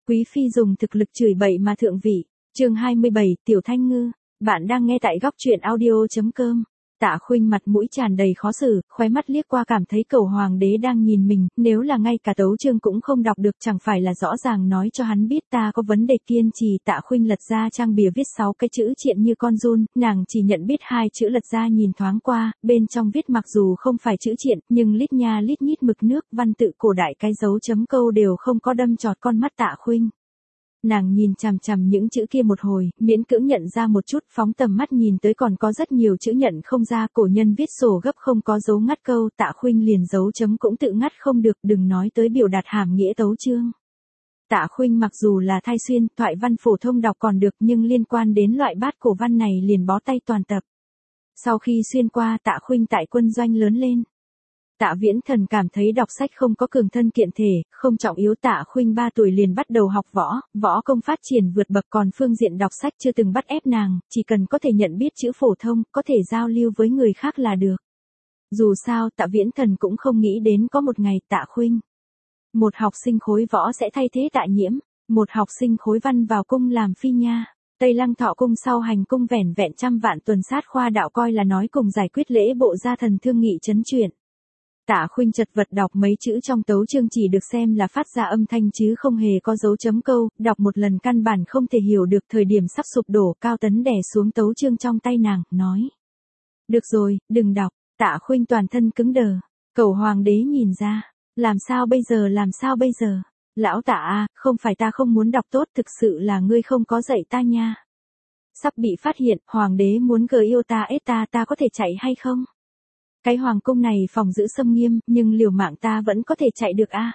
Quý phi dùng thực lực chửi bậy mà thượng vị. Chương 27, Tiểu Thanh Ngư. Bạn đang nghe tại góc truyện audio.com. Tạ Khuynh mặt mũi tràn đầy khó xử, khóe mắt liếc qua cảm thấy cẩu hoàng đế đang nhìn mình, nếu là ngay cả tấu chương cũng không đọc được chẳng phải là rõ ràng nói cho hắn biết ta có vấn đề. Kiên trì. Tạ Khuynh lật ra trang bìa viết 6 cái chữ triện như con giun, nàng chỉ nhận biết 2 chữ lật ra nhìn thoáng qua, bên trong viết mặc dù không phải chữ triện, nhưng lít nha lít nhít mực nước, văn tự cổ đại cái dấu chấm câu đều không có đâm chọt con mắt Tạ Khuynh. Nàng nhìn chằm chằm những chữ kia một hồi, miễn cưỡng nhận ra một chút, phóng tầm mắt nhìn tới còn có rất nhiều chữ nhận không ra, cổ nhân viết sổ gấp không có dấu ngắt câu, Tạ Khuynh liền dấu chấm cũng tự ngắt không được, đừng nói tới biểu đạt hàm nghĩa tấu chương. Tạ Khuynh mặc dù là thay xuyên, thoại văn phổ thông đọc còn được nhưng liên quan đến loại bát cổ văn này liền bó tay toàn tập. Sau khi xuyên qua, Tạ Khuynh tại quân doanh lớn lên. Tạ Viễn Thần cảm thấy đọc sách không có cường thân kiện thể, không trọng yếu. Tạ Khuynh 3 tuổi liền bắt đầu học võ công phát triển vượt bậc, còn phương diện đọc sách chưa từng bắt ép nàng, chỉ cần có thể nhận biết chữ phổ thông, có thể giao lưu với người khác là được. Dù sao, Tạ Viễn Thần cũng không nghĩ đến có một ngày Tạ Khuynh, một học sinh khối võ sẽ thay thế Tạ Nhiễm, một học sinh khối văn vào cung làm phi nha. Tây Lăng Thọ cung sau hành cung vẻn vẹn 100 vạn tuần sát khoa đạo coi là nói cùng giải quyết lễ bộ gia thần thương nghị trấn chuyện. Tạ Khuynh chật vật đọc mấy chữ trong tấu chương, chỉ được xem là phát ra âm thanh chứ không hề có dấu chấm câu, đọc một lần căn bản không thể hiểu được. Thời điểm sắp sụp đổ, Cao Tấn đè xuống tấu chương trong tay nàng, nói: "Được rồi, đừng đọc." Tạ Khuynh toàn thân cứng đờ. Cẩu hoàng đế nhìn ra, làm sao bây giờ? Lão Tạ à, không phải ta không muốn đọc tốt, thực sự là ngươi không có dạy ta nha. Sắp bị phát hiện, hoàng đế muốn gờ yêu ta ết ta có thể chạy hay không? Cái hoàng cung này phòng giữ xâm nghiêm, nhưng liều mạng ta vẫn có thể chạy được a.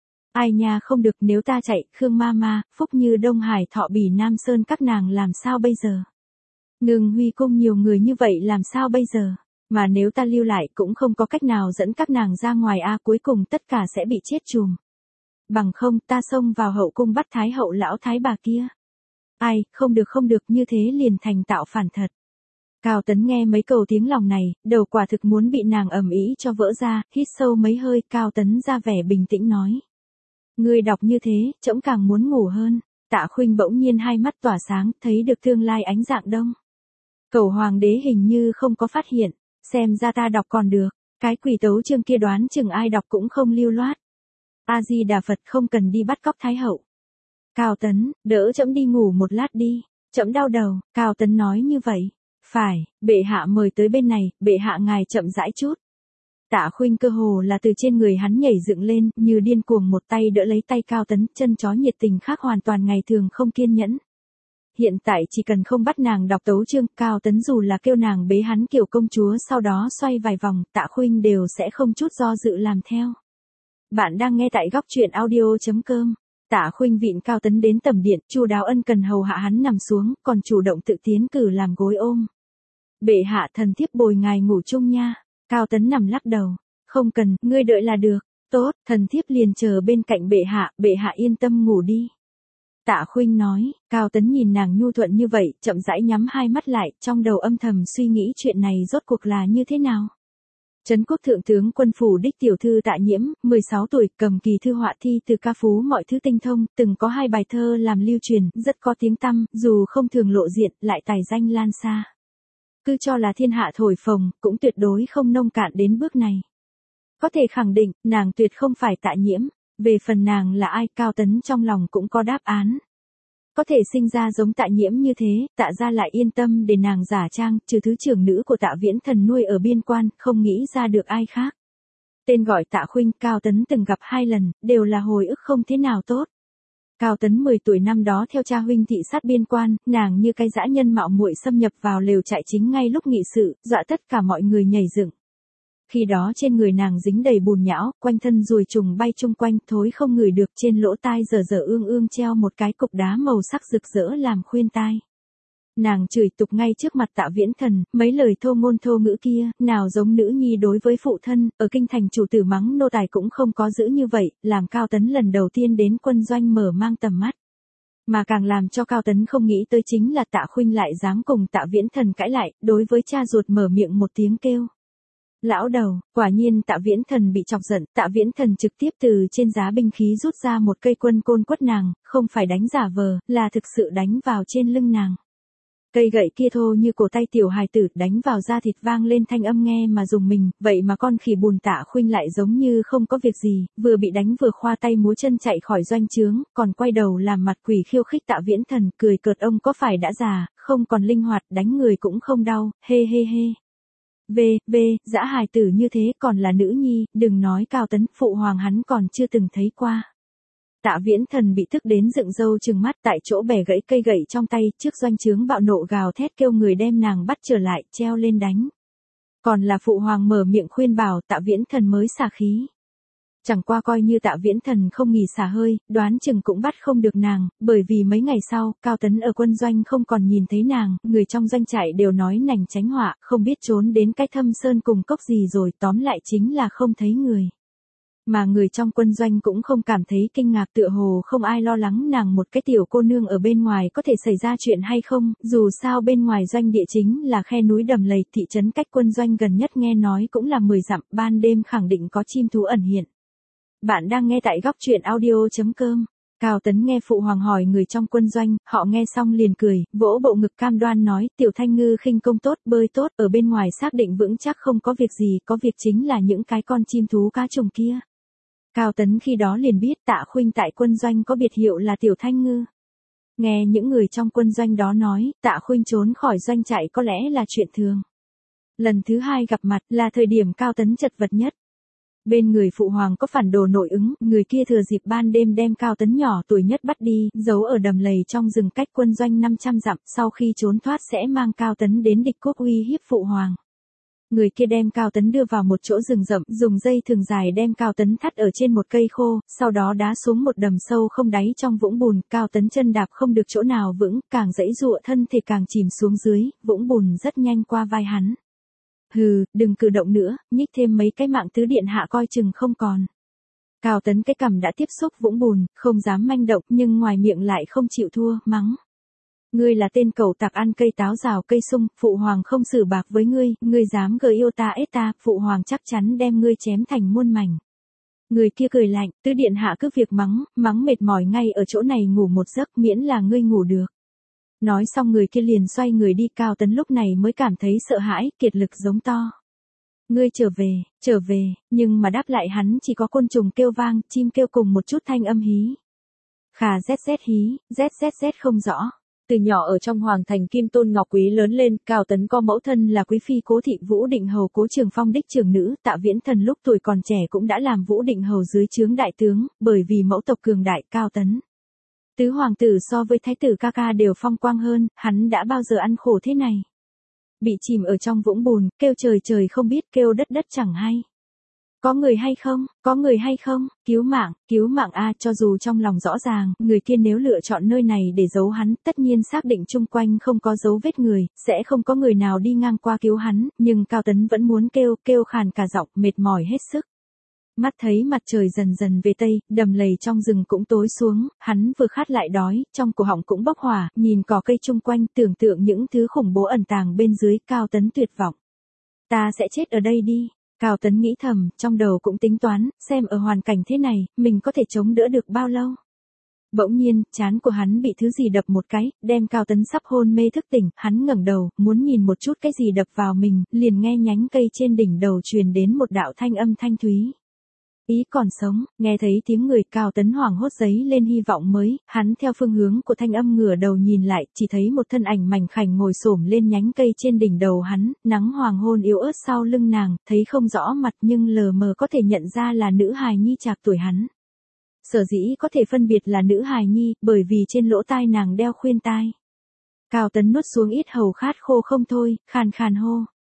Ai nha, không được, nếu ta chạy, Khương Mama, Phúc Như, Đông Hải, Thọ Bỉ, Nam Sơn các nàng làm sao bây giờ? Ngừng Huy cung nhiều người như vậy làm sao bây giờ? Mà nếu ta lưu lại cũng không có cách nào dẫn các nàng ra ngoài a, cuối cùng tất cả sẽ bị chết chùm. Bằng không ta xông vào hậu cung bắt thái hậu lão thái bà kia. Ai, không được, như thế liền thành tạo phản thật. Cao Tấn nghe mấy câu tiếng lòng này, đầu quả thực muốn bị nàng ầm ĩ cho vỡ ra, hít sâu mấy hơi, Cao Tấn ra vẻ bình tĩnh nói: "Ngươi đọc như thế, trẫm càng muốn ngủ hơn." Tạ Khuynh bỗng nhiên hai mắt tỏa sáng, thấy được tương lai ánh dạng đông. Cẩu hoàng đế hình như không có phát hiện, xem ra ta đọc còn được, cái quỷ tấu chương kia đoán chừng ai đọc cũng không lưu loát. A Di Đà Phật, không cần đi bắt cóc thái hậu. Cao Tấn, đỡ trẫm đi ngủ một lát đi, trẫm đau đầu. Cao Tấn nói như vậy. Phải, bệ hạ mời tới bên này, bệ hạ ngài chậm rãi chút. Tạ Khuynh cơ hồ là từ trên người hắn nhảy dựng lên, như điên cuồng một tay đỡ lấy tay Cao Tấn, chân chó nhiệt tình khác hoàn toàn ngày thường không kiên nhẫn. Hiện tại chỉ cần không bắt nàng đọc tấu chương, Cao Tấn dù là kêu nàng bế hắn kiểu công chúa sau đó xoay vài vòng, Tạ Khuynh đều sẽ không chút do dự làm theo. Bạn đang nghe tại góc truyện audio.com. Tạ Khuynh vịn Cao Tấn đến tầm điện, chu đáo ân cần hầu hạ hắn nằm xuống, còn chủ động tự tiến cử làm gối ôm. "Bệ hạ, thần thiếp bồi ngài ngủ chung nha." Cao Tấn nằm lắc đầu. "Không cần, ngươi đợi là được." "Tốt, thần thiếp liền chờ bên cạnh bệ hạ yên tâm ngủ đi." Tạ Khuynh nói. Cao Tấn nhìn nàng nhu thuận như vậy, chậm rãi nhắm hai mắt lại, trong đầu âm thầm suy nghĩ chuyện này rốt cuộc là như thế nào. Trấn quốc thượng tướng quân phủ đích tiểu thư Tạ Nhiễm, 16 tuổi, cầm kỳ thư họa thi từ ca phú mọi thứ tinh thông, từng có 2 bài thơ làm lưu truyền, rất có tiếng tăm, dù không thường lộ diện, lại tài danh lan xa. Cứ cho là thiên hạ thổi phồng, cũng tuyệt đối không nông cạn đến bước này. Có thể khẳng định, nàng tuyệt không phải Tạ Nhiễm. Về phần nàng là ai, Cao Tấn trong lòng cũng có đáp án. Có thể sinh ra giống Tạ Nhiễm như thế, Tạ gia lại yên tâm để nàng giả trang, trừ thứ trưởng nữ của Tạ Viễn Thần nuôi ở biên quan, không nghĩ ra được ai khác. Tên gọi Tạ Khuynh, Cao Tấn từng gặp 2 lần, đều là hồi ức không thế nào tốt. Cao Tấn 10 tuổi năm đó theo cha huynh thị sát biên quan, nàng như cái dã nhân mạo muội xâm nhập vào lều trại chính ngay lúc nghị sự, dọa tất cả mọi người nhảy dựng. Khi đó trên người nàng dính đầy bùn nhão, quanh thân ruồi trùng bay chung quanh, thối không ngửi được, trên lỗ tai dở dở ương ương treo một cái cục đá màu sắc rực rỡ làm khuyên tai. Nàng chửi tục ngay trước mặt Tạ Viễn Thần, mấy lời thô ngôn thô ngữ kia, nào giống nữ nhi đối với phụ thân, ở kinh thành chủ tử mắng nô tài cũng không có giữ như vậy, làm Cao Tấn lần đầu tiên đến quân doanh mở mang tầm mắt. Mà càng làm cho Cao Tấn không nghĩ tới chính là Tạ Khuynh lại dám cùng Tạ Viễn Thần cãi lại, đối với cha ruột mở miệng một tiếng kêu. Lão đầu, quả nhiên Tạ Viễn Thần bị chọc giận, Tạ Viễn Thần trực tiếp từ trên giá binh khí rút ra một cây quân côn quất nàng, không phải đánh giả vờ, là thực sự đánh vào trên lưng nàng. Cây gậy kia thô như cổ tay tiểu hài tử, đánh vào da thịt vang lên thanh âm nghe mà rùng mình, vậy mà con khỉ bùn Tạ Khuynh lại giống như không có việc gì, vừa bị đánh vừa khoa tay múa chân chạy khỏi doanh trướng, còn quay đầu làm mặt quỷ khiêu khích Tạ Viễn Thần, cười cợt ông có phải đã già, không còn linh hoạt, đánh người cũng không đau, hê hê hê. Dã hài tử như thế còn là nữ nhi, đừng nói Cao Tấn, phụ hoàng hắn còn chưa từng thấy qua. Tạ Viễn Thần bị tức đến dựng râu trừng mắt, tại chỗ bẻ gãy cây gậy trong tay, trước doanh trướng bạo nộ gào thét kêu người đem nàng bắt trở lại, treo lên đánh. Còn là phụ hoàng mở miệng khuyên bảo, Tạ Viễn Thần mới xả khí. Chẳng qua coi như Tạ Viễn Thần không nghỉ xả hơi, đoán chừng cũng bắt không được nàng, bởi vì mấy ngày sau, Cao Tấn ở quân doanh không còn nhìn thấy nàng, người trong doanh trại đều nói nành tránh họa, không biết trốn đến cái thâm sơn cùng cốc gì rồi, tóm lại chính là không thấy người. Mà người trong quân doanh cũng không cảm thấy kinh ngạc, tựa hồ không ai lo lắng nàng một cái tiểu cô nương ở bên ngoài có thể xảy ra chuyện hay không, dù sao bên ngoài doanh địa chính là khe núi đầm lầy, thị trấn cách quân doanh gần nhất nghe nói cũng là 10 dặm, ban đêm khẳng định có chim thú ẩn hiện. Bạn đang nghe tại góc truyện audio.com. Cao Tấn nghe phụ hoàng hỏi người trong quân doanh, họ nghe xong liền cười, vỗ bộ ngực cam đoan nói, Tiểu Thanh Ngư khinh công tốt, bơi tốt, ở bên ngoài xác định vững chắc không có việc gì, có việc chính là những cái con chim thú cá trùng kia. Cao Tấn khi đó liền biết Tạ Khuynh tại quân doanh có biệt hiệu là Tiểu Thanh Ngư. Nghe những người trong quân doanh đó nói, Tạ Khuynh trốn khỏi doanh trại có lẽ là chuyện thường. Lần thứ hai gặp mặt là thời điểm Cao Tấn chật vật nhất. Bên người phụ hoàng có phản đồ nội ứng, người kia thừa dịp ban đêm đem Cao Tấn nhỏ tuổi nhất bắt đi, giấu ở đầm lầy trong rừng cách quân doanh 500 dặm, sau khi trốn thoát sẽ mang Cao Tấn đến địch quốc uy hiếp phụ hoàng. Người kia đem Cao Tấn đưa vào một chỗ rừng rậm, dùng dây thừng dài đem Cao Tấn thắt ở trên một cây khô, sau đó đá xuống một đầm sâu không đáy trong vũng bùn, Cao Tấn chân đạp không được chỗ nào vững, càng giãy giụa thân thể càng chìm xuống dưới, vũng bùn rất nhanh qua vai hắn. Hừ, đừng cử động nữa, nhích thêm mấy cái mạng tứ điện hạ coi chừng không còn. Cao Tấn cái cằm đã tiếp xúc vũng bùn, không dám manh động nhưng ngoài miệng lại không chịu thua, mắng. Ngươi là tên cẩu tặc ăn cây táo rào cây sung, phụ hoàng không xử bạc với ngươi, ngươi dám gợi yêu ta ết ta, phụ hoàng chắc chắn đem ngươi chém thành muôn mảnh. Người kia cười lạnh, tứ điện hạ cứ việc mắng, mắng mệt mỏi ngay ở chỗ này ngủ một giấc miễn là ngươi ngủ được. Nói xong người kia liền xoay người đi, Cao Tấn lúc này mới cảm thấy sợ hãi, kiệt lực giống to. Ngươi trở về, nhưng mà đáp lại hắn chỉ có côn trùng kêu vang, chim kêu cùng một chút thanh âm hí. Khà zz hí, zzz không rõ. Từ nhỏ ở trong hoàng thành Kim Tôn Ngọc Quý lớn lên, Cao Tấn có mẫu thân là quý phi Cố Thị Vũ Định Hầu Cố Trường Phong đích trưởng nữ, Tạ Viễn Thần lúc tuổi còn trẻ cũng đã làm Vũ Định Hầu dưới trướng đại tướng, bởi vì mẫu tộc cường đại, Cao Tấn. Tứ hoàng tử so với thái tử ca ca đều phong quang hơn, hắn đã bao giờ ăn khổ thế này. Bị chìm ở trong vũng bùn, kêu trời trời không biết, kêu đất đất chẳng hay. Có người hay không, cứu mạng a, cho dù trong lòng rõ ràng, người kia nếu lựa chọn nơi này để giấu hắn, tất nhiên xác định chung quanh không có dấu vết người, sẽ không có người nào đi ngang qua cứu hắn, nhưng Cao Tấn vẫn muốn kêu khàn cả giọng, mệt mỏi hết sức. Mắt thấy mặt trời dần dần về tây, đầm lầy trong rừng cũng tối xuống, hắn vừa khát lại đói, trong cổ họng cũng bốc hỏa, nhìn cỏ cây chung quanh, tưởng tượng những thứ khủng bố ẩn tàng bên dưới, Cao Tấn tuyệt vọng. Ta sẽ chết ở đây đi. Cao Tấn nghĩ thầm, trong đầu cũng tính toán, xem ở hoàn cảnh thế này, mình có thể chống đỡ được bao lâu. Bỗng nhiên, trán của hắn bị thứ gì đập một cái, đem Cao Tấn sắp hôn mê thức tỉnh, hắn ngẩng đầu, muốn nhìn một chút cái gì đập vào mình, liền nghe nhánh cây trên đỉnh đầu truyền đến một đạo thanh âm thanh thúy. Ý còn sống, nghe thấy tiếng người, Cao Tấn hoảng hốt giấy lên hy vọng mới, hắn theo phương hướng của thanh âm ngửa đầu nhìn lại, chỉ thấy một thân ảnh mảnh khảnh ngồi xổm lên nhánh cây trên đỉnh đầu hắn, nắng hoàng hôn yếu ớt sau lưng nàng, thấy không rõ mặt nhưng lờ mờ có thể nhận ra là nữ hài nhi trạc tuổi hắn. Sở dĩ có thể phân biệt là nữ hài nhi, bởi vì trên lỗ tai nàng đeo khuyên tai. Cao Tấn nuốt xuống ít hầu khát khô không thôi, khàn khàn hô.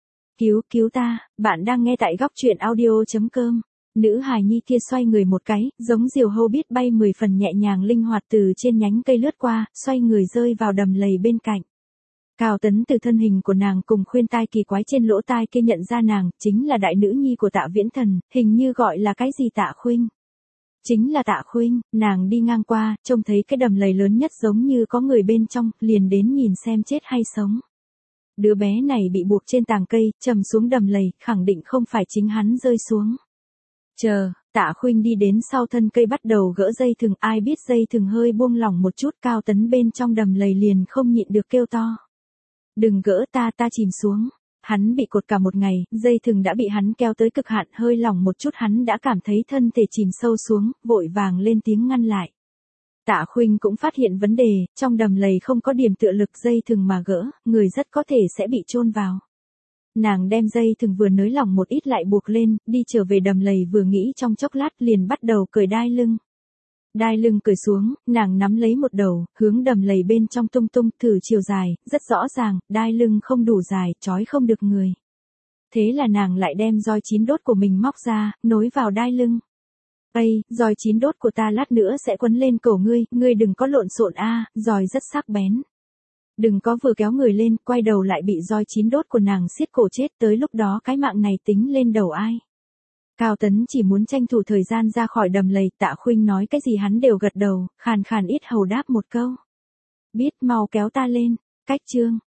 Cứu ta, bạn đang nghe tại góc truyện audio.com. Nữ hài nhi kia xoay người một cái, giống diều hâu biết bay 10 phần nhẹ nhàng linh hoạt từ trên nhánh cây lướt qua, xoay người rơi vào đầm lầy bên cạnh. Cao Tấn từ thân hình của nàng cùng khuyên tai kỳ quái trên lỗ tai kia nhận ra nàng, chính là đại nữ nhi của Tạ Viễn Thần, hình như gọi là cái gì Tạ Khuynh. Chính là Tạ Khuynh, nàng đi ngang qua, trông thấy cái đầm lầy lớn nhất giống như có người bên trong, liền đến nhìn xem chết hay sống. Đứa bé này bị buộc trên tàng cây, trầm xuống đầm lầy, khẳng định không phải chính hắn rơi xuống. Chờ, Tạ Khuynh đi đến sau thân cây bắt đầu gỡ dây thừng, ai biết dây thừng hơi buông lỏng một chút, Cao Tấn bên trong đầm lầy liền không nhịn được kêu to. Đừng gỡ ta chìm xuống. Hắn bị cột cả một ngày, dây thừng đã bị hắn kéo tới cực hạn, hơi lỏng một chút hắn đã cảm thấy thân thể chìm sâu xuống, vội vàng lên tiếng ngăn lại. Tạ Khuynh cũng phát hiện vấn đề, trong đầm lầy không có điểm tựa lực, dây thừng mà gỡ, người rất có thể sẽ bị chôn vào. Nàng đem dây thừng vừa nới lỏng một ít lại buộc lên, đi trở về đầm lầy, vừa nghĩ trong chốc lát liền bắt đầu cởi đai lưng. Đai lưng cởi xuống, nàng nắm lấy một đầu, hướng đầm lầy bên trong tung tung, thử chiều dài, rất rõ ràng, đai lưng không đủ dài, trói không được người. Thế là nàng lại đem roi 9 đốt của mình móc ra, nối vào đai lưng. Ây, roi 9 đốt của ta lát nữa sẽ quấn lên cổ ngươi đừng có lộn xộn a, roi rất sắc bén. Đừng có vừa kéo người lên, quay đầu lại bị roi 9 đốt của nàng siết cổ chết, tới lúc đó cái mạng này tính lên đầu ai. Cao Tấn chỉ muốn tranh thủ thời gian ra khỏi đầm lầy, Tạ Khuynh nói cái gì hắn đều gật đầu, khàn khàn ít hầu đáp một câu. Biết, mau kéo ta lên. Cách chương